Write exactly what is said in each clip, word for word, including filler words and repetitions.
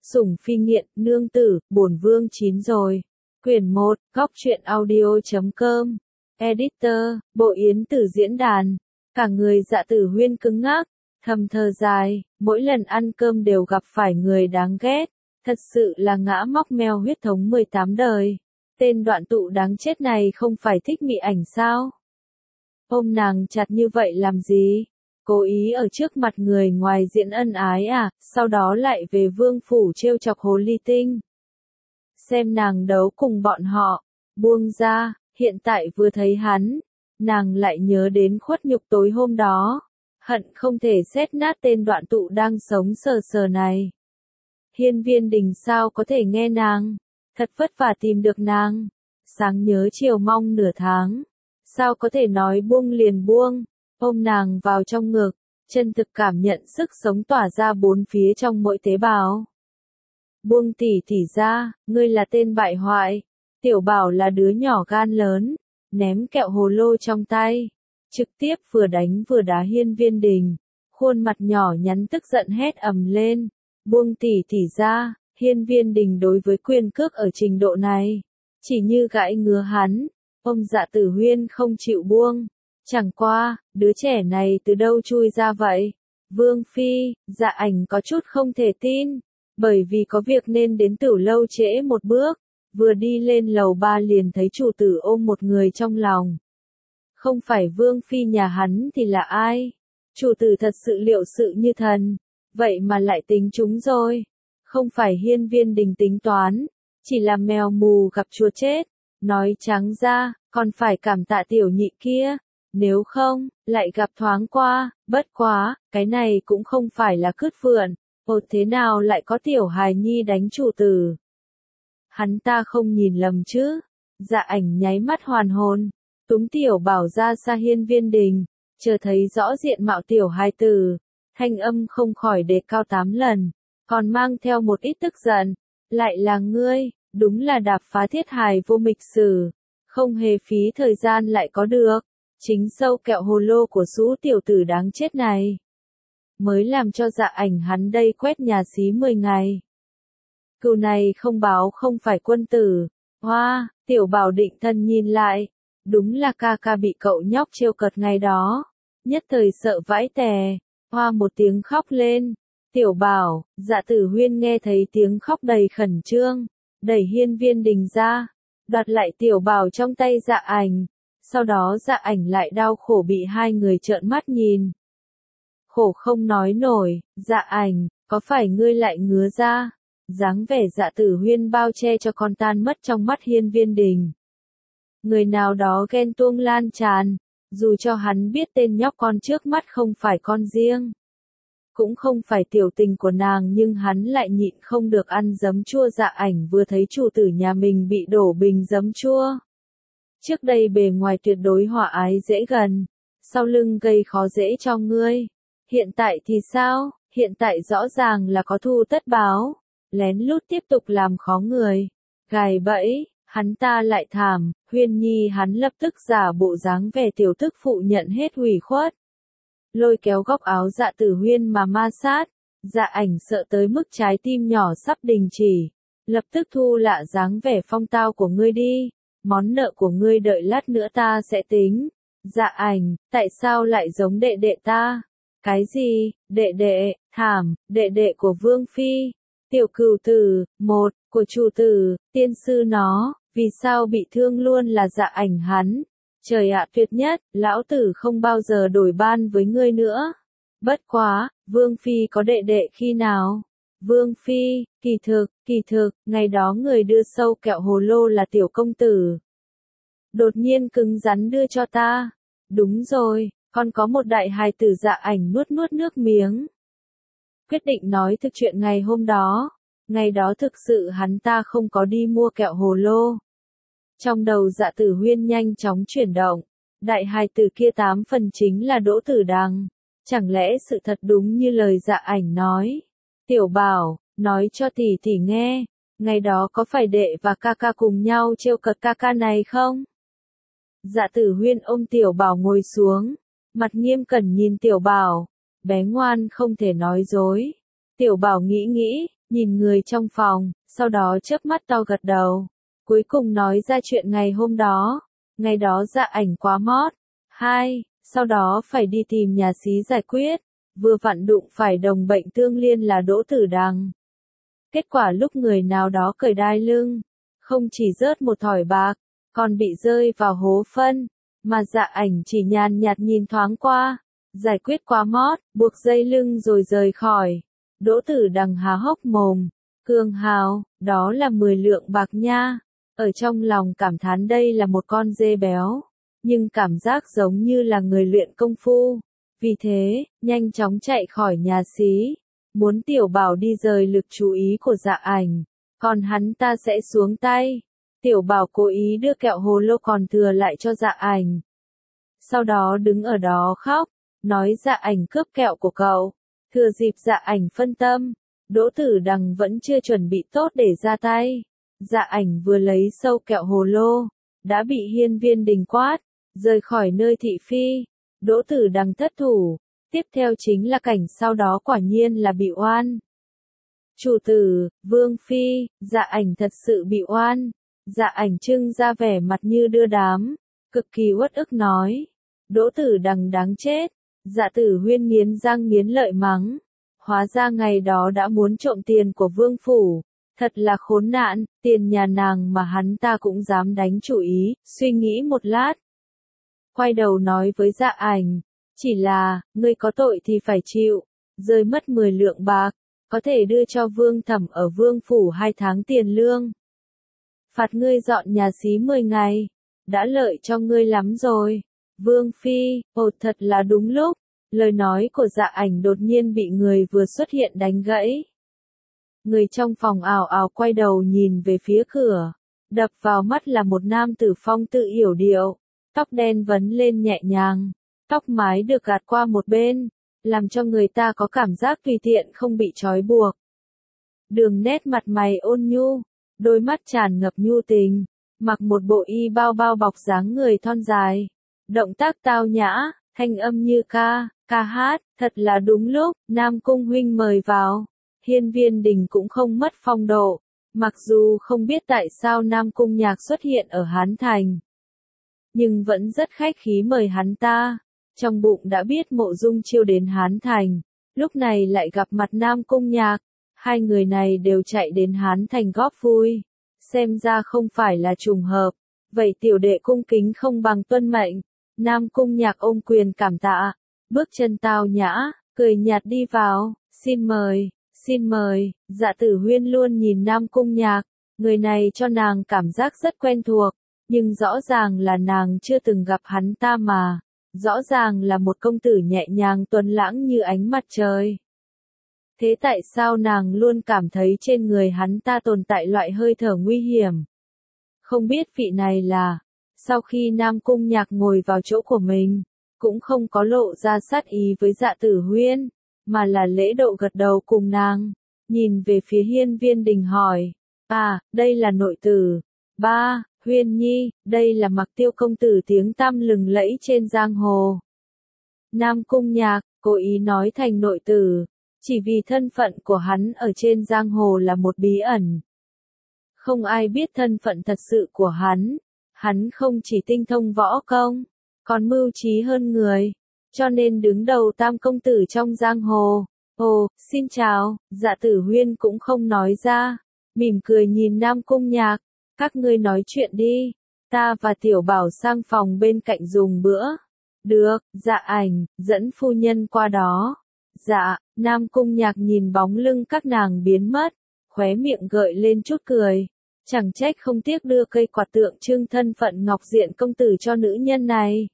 Sủng phi nghiện, nương tử, bổn vương chín rồi. Quyển một, góc truyện audio chấm com. Editor, Bộ Yến Tử diễn đàn. Cả người Dạ Tử Huyên cứng ngắc, thầm thở dài, mỗi lần ăn cơm đều gặp phải người đáng ghét. Thật sự là ngã móc meo huyết thống mười tám đời. Tên đoạn tụ đáng chết này không phải thích mị ảnh sao? Ôm nàng chặt như vậy làm gì? Cố ý ở trước mặt người ngoài diễn ân ái à, sau đó lại về vương phủ trêu chọc hồ ly tinh. Xem nàng đấu cùng bọn họ, buông ra, hiện tại vừa thấy hắn, nàng lại nhớ đến khuất nhục tối hôm đó, hận không thể xét nát tên đoạn tụ đang sống sờ sờ này. Hiên Viên Đình sao có thể nghe nàng, thật vất vả tìm được nàng, sáng nhớ chiều mong nửa tháng, sao có thể nói buông liền buông. Ôm nàng vào trong ngực, chân thực cảm nhận sức sống tỏa ra bốn phía trong mỗi tế bào. Buông tỷ tỷ ra, ngươi là tên bại hoại. Tiểu Bảo là đứa nhỏ gan lớn, ném kẹo hồ lô trong tay, trực tiếp vừa đánh vừa đá Hiên Viên Đình, khuôn mặt nhỏ nhắn tức giận hét ầm lên. Buông tỷ tỷ ra, Hiên Viên Đình đối với quyền cước ở trình độ này, chỉ như gãi ngứa hắn, ông Dạ Tử Huyên không chịu buông. Chẳng qua, đứa trẻ này từ đâu chui ra vậy? Vương Phi, Dạ Ảnh có chút không thể tin, bởi vì có việc nên đến Tử lâu trễ một bước, vừa đi lên lầu ba liền thấy chủ tử ôm một người trong lòng. Không phải Vương Phi nhà hắn thì là ai? Chủ tử thật sự liệu sự như thần, vậy mà lại tính chúng rồi. Không phải Hiên Viên Đình tính toán, chỉ là mèo mù gặp chua chết. Nói trắng ra, còn phải cảm tạ tiểu nhị kia. Nếu không, lại gặp thoáng qua, bất quá, cái này cũng không phải là cứt vượn, ồ thế nào lại có tiểu hài nhi đánh chủ tử. Hắn ta không nhìn lầm chứ? Dạ Ảnh nháy mắt hoàn hồn, túm Tiểu Bảo ra xa Hiên Viên Đình, chờ thấy rõ diện mạo tiểu hài tử, thanh âm không khỏi đề cao tám lần, còn mang theo một ít tức giận, lại là ngươi, đúng là đạp phá thiết hài vô mịch sử, không hề phí thời gian lại có được. Chính sâu kẹo hồ lô của Sũ tiểu tử đáng chết này, mới làm cho Dạ Ảnh hắn đây quét nhà xí mười ngày. Cừu này không báo không phải quân tử. Hoa, Tiểu Bảo định thân nhìn lại, đúng là ca ca bị cậu nhóc trêu cợt ngày đó, nhất thời sợ vãi tè, hoa một tiếng khóc lên. Tiểu Bảo, Dạ Tử Huyên nghe thấy tiếng khóc đầy khẩn trương, đẩy Hiên Viên Đình ra, đoạt lại Tiểu Bảo trong tay Dạ Ảnh. Sau đó Dạ Ảnh lại đau khổ bị hai người trợn mắt nhìn. Khổ không nói nổi, Dạ Ảnh, có phải ngươi lại ngứa ra? Dáng vẻ Dạ Tử Huyên bao che cho con tan mất trong mắt Hiên Viên Đình. Người nào đó ghen tuông lan tràn, dù cho hắn biết tên nhóc con trước mắt không phải con riêng, cũng không phải tiểu tình của nàng, nhưng hắn lại nhịn không được ăn giấm chua. Dạ Ảnh vừa thấy chủ tử nhà mình bị đổ bình giấm chua. Trước đây bề ngoài tuyệt đối hòa ái dễ gần, sau lưng gây khó dễ cho ngươi. Hiện tại thì sao? Hiện tại rõ ràng là có thù tất báo, lén lút tiếp tục làm khó người, gài bẫy, hắn ta lại thảm. Huyên Nhi hắn lập tức giả bộ dáng vẻ tiểu tức phụ nhận hết hủy khuất, lôi kéo góc áo Dạ Tử Huyên mà ma sát. Dạ Ảnh sợ tới mức trái tim nhỏ sắp đình chỉ, lập tức thu lạ dáng vẻ phong tao của ngươi đi. Món nợ của ngươi đợi lát nữa ta sẽ tính. Dạ Ảnh, tại sao lại giống đệ đệ ta? Cái gì? Đệ đệ? Thảm, đệ đệ của Vương Phi. Tiểu Cừu tử, một, của chủ tử, tiên sư nó, vì sao bị thương luôn là Dạ Ảnh hắn. Trời ạ, tuyệt nhất, lão tử không bao giờ đổi ban với ngươi nữa. Bất quá, Vương Phi có đệ đệ khi nào? Vương Phi, kỳ thực, kỳ thực, ngày đó người đưa sâu kẹo hồ lô là tiểu công tử. Đột nhiên cứng rắn đưa cho ta. Đúng rồi, còn có một đại hài tử. Dạ Ảnh nuốt nuốt nước miếng, quyết định nói thực chuyện ngày hôm đó. Ngày đó thực sự hắn ta không có đi mua kẹo hồ lô. Trong đầu Dạ Tử Huyên nhanh chóng chuyển động, đại hài tử kia tám phần chính là Đỗ Tử Đằng. Chẳng lẽ sự thật đúng như lời Dạ Ảnh nói? Tiểu Bảo, nói cho tỷ tỷ nghe, ngày đó có phải đệ và ca ca cùng nhau trêu cợt ca ca này không? Dạ Tử Huyên ôm Tiểu Bảo ngồi xuống, mặt nghiêm cẩn nhìn Tiểu Bảo, bé ngoan không thể nói dối. Tiểu Bảo nghĩ nghĩ, nhìn người trong phòng, sau đó chớp mắt to gật đầu. Cuối cùng nói ra chuyện ngày hôm đó. Ngày đó Dạ Ảnh quá mót. Hai, sau đó phải đi tìm nhà xí giải quyết. Vừa vặn đụng phải đồng bệnh tương liên là Đỗ Tử Đằng. Kết quả lúc người nào đó cởi đai lưng, không chỉ rớt một thỏi bạc, còn bị rơi vào hố phân, mà Dạ Ảnh chỉ nhàn nhạt nhìn thoáng qua, giải quyết quá mót, buộc dây lưng rồi rời khỏi. Đỗ Tử Đằng há hốc mồm, Cường Hào, đó là mười lượng bạc nha. Ở trong lòng cảm thán đây là một con dê béo, nhưng cảm giác giống như là người luyện công phu. Vì thế, nhanh chóng chạy khỏi nhà xí, muốn Tiểu Bảo đi rời lực chú ý của Dạ Ảnh, còn hắn ta sẽ xuống tay. Tiểu Bảo cố ý đưa kẹo hồ lô còn thừa lại cho Dạ Ảnh. Sau đó đứng ở đó khóc, nói Dạ Ảnh cướp kẹo của cậu. Thừa dịp Dạ Ảnh phân tâm, Đỗ Tử Đằng vẫn chưa chuẩn bị tốt để ra tay. Dạ Ảnh vừa lấy sâu kẹo hồ lô, đã bị Hiên Viên Đình quát, rời khỏi nơi thị phi. Đỗ Tử Đằng thất thủ, tiếp theo chính là cảnh sau đó quả nhiên là bị oan. Chủ tử, Vương Phi, Dạ Ảnh thật sự bị oan. Dạ Ảnh trưng ra vẻ mặt như đưa đám, cực kỳ uất ức nói. Đỗ Tử Đằng đáng chết. Dạ Tử Huyên nghiến răng nghiến lợi mắng. Hóa ra ngày đó đã muốn trộm tiền của Vương Phủ. Thật là khốn nạn, tiền nhà nàng mà hắn ta cũng dám đánh chủ ý, suy nghĩ một lát. Quay đầu nói với Dạ Ảnh, chỉ là, ngươi có tội thì phải chịu, rơi mất mười lượng bạc, có thể đưa cho Vương Thẩm ở Vương Phủ hai tháng tiền lương. Phạt ngươi dọn nhà xí mười ngày, đã lợi cho ngươi lắm rồi. Vương Phi, ồ thật là đúng lúc, lời nói của Dạ Ảnh đột nhiên bị người vừa xuất hiện đánh gãy. Người trong phòng ảo ảo quay đầu nhìn về phía cửa, đập vào mắt là một nam tử phong tự yểu điệu, tóc đen vấn lên nhẹ nhàng, tóc mái được gạt qua một bên, làm cho người ta có cảm giác tùy tiện không bị trói buộc. Đường nét mặt mày ôn nhu, đôi mắt tràn ngập nhu tình, mặc một bộ y bao bao bọc dáng người thon dài, động tác tao nhã, thanh âm như ca, ca hát, thật là đúng lúc, Nam Cung huynh mời vào. Hiên Viên Đình cũng không mất phong độ, mặc dù không biết tại sao Nam Cung Nhạc xuất hiện ở Hán Thành, nhưng vẫn rất khách khí mời hắn ta. Trong bụng đã biết Mộ Dung Chiêu đến Hán Thành, lúc này lại gặp mặt Nam Cung Nhạc, hai người này đều chạy đến Hán Thành góp vui, xem ra không phải là trùng hợp. Vậy tiểu đệ cung kính không bằng tuân mệnh. Nam Cung Nhạc ôm quyền cảm tạ, bước chân tao nhã, cười nhạt đi vào, xin mời. Xin mời. Dạ Tử Huyên luôn nhìn Nam Cung Nhạc, người này cho nàng cảm giác rất quen thuộc, nhưng rõ ràng là nàng chưa từng gặp hắn ta mà, rõ ràng là một công tử nhẹ nhàng tuấn lãng như ánh mặt trời. Thế tại sao nàng luôn cảm thấy trên người hắn ta tồn tại loại hơi thở nguy hiểm? Không biết vị này là, sau khi Nam Cung Nhạc ngồi vào chỗ của mình, cũng không có lộ ra sát ý với Dạ Tử Huyên, mà là lễ độ gật đầu cùng nàng, nhìn về phía Hiên Viên Đình hỏi, à, đây là nội tử. Ba, Huyên Nhi, đây là Mặc Tiêu công tử tiếng tăm lừng lẫy trên giang hồ. Nam Cung Nhạc, cố ý nói thành nội tử, chỉ vì thân phận của hắn ở trên giang hồ là một bí ẩn. Không ai biết thân phận thật sự của hắn, hắn không chỉ tinh thông võ công, còn mưu trí hơn người. Cho nên đứng đầu tam công tử trong giang hồ. Ồ, xin chào. Dạ Tử Huyên cũng không nói ra, mỉm cười nhìn Nam Cung Nhạc, các ngươi nói chuyện đi, ta và Tiểu Bảo sang phòng bên cạnh dùng bữa. Được. Dạ Ảnh, dẫn phu nhân qua đó. Dạ. Nam Cung Nhạc nhìn bóng lưng các nàng biến mất, khóe miệng gợi lên chút cười, chẳng trách không tiếc đưa cây quạt tượng trưng thân phận ngọc diện công tử cho nữ nhân này.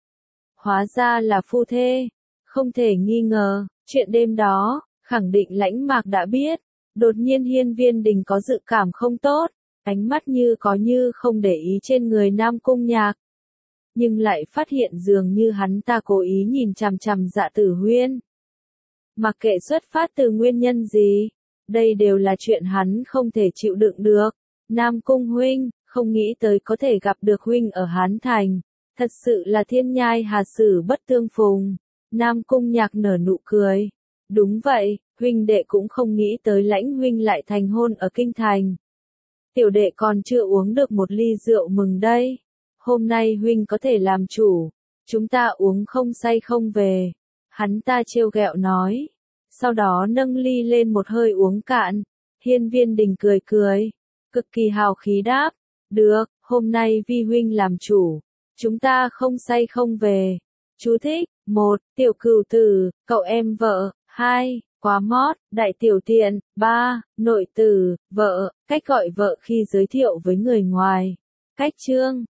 Hóa ra là phu thê, không thể nghi ngờ, chuyện đêm đó, khẳng định Lãnh Mạc đã biết. Đột nhiên Hiên Viên Đình có dự cảm không tốt, ánh mắt như có như không để ý trên người Nam Cung Nhạc. Nhưng lại phát hiện dường như hắn ta cố ý nhìn chằm chằm Dạ Tử Huyên. Mặc kệ xuất phát từ nguyên nhân gì, đây đều là chuyện hắn không thể chịu đựng được. Nam Cung huynh, không nghĩ tới có thể gặp được huynh ở Hán Thành. Thật sự là thiên nhai hà sử bất tương phùng. Nam Cung Nhạc nở nụ cười. Đúng vậy, huynh đệ cũng không nghĩ tới Lãnh huynh lại thành hôn ở kinh thành. Tiểu đệ còn chưa uống được một ly rượu mừng đây. Hôm nay huynh có thể làm chủ, chúng ta uống không say không về. Hắn ta trêu ghẹo nói. Sau đó nâng ly lên một hơi uống cạn. Hiên Viên Đình cười cười, cực kỳ hào khí đáp. Được, hôm nay vi huynh làm chủ, chúng ta không say không về. Chú thích: một. Tiểu cửu tử, cậu em vợ. hai. Quá mót, đại tiểu tiện. ba. Nội tử, vợ, cách gọi vợ khi giới thiệu với người ngoài. Cách chương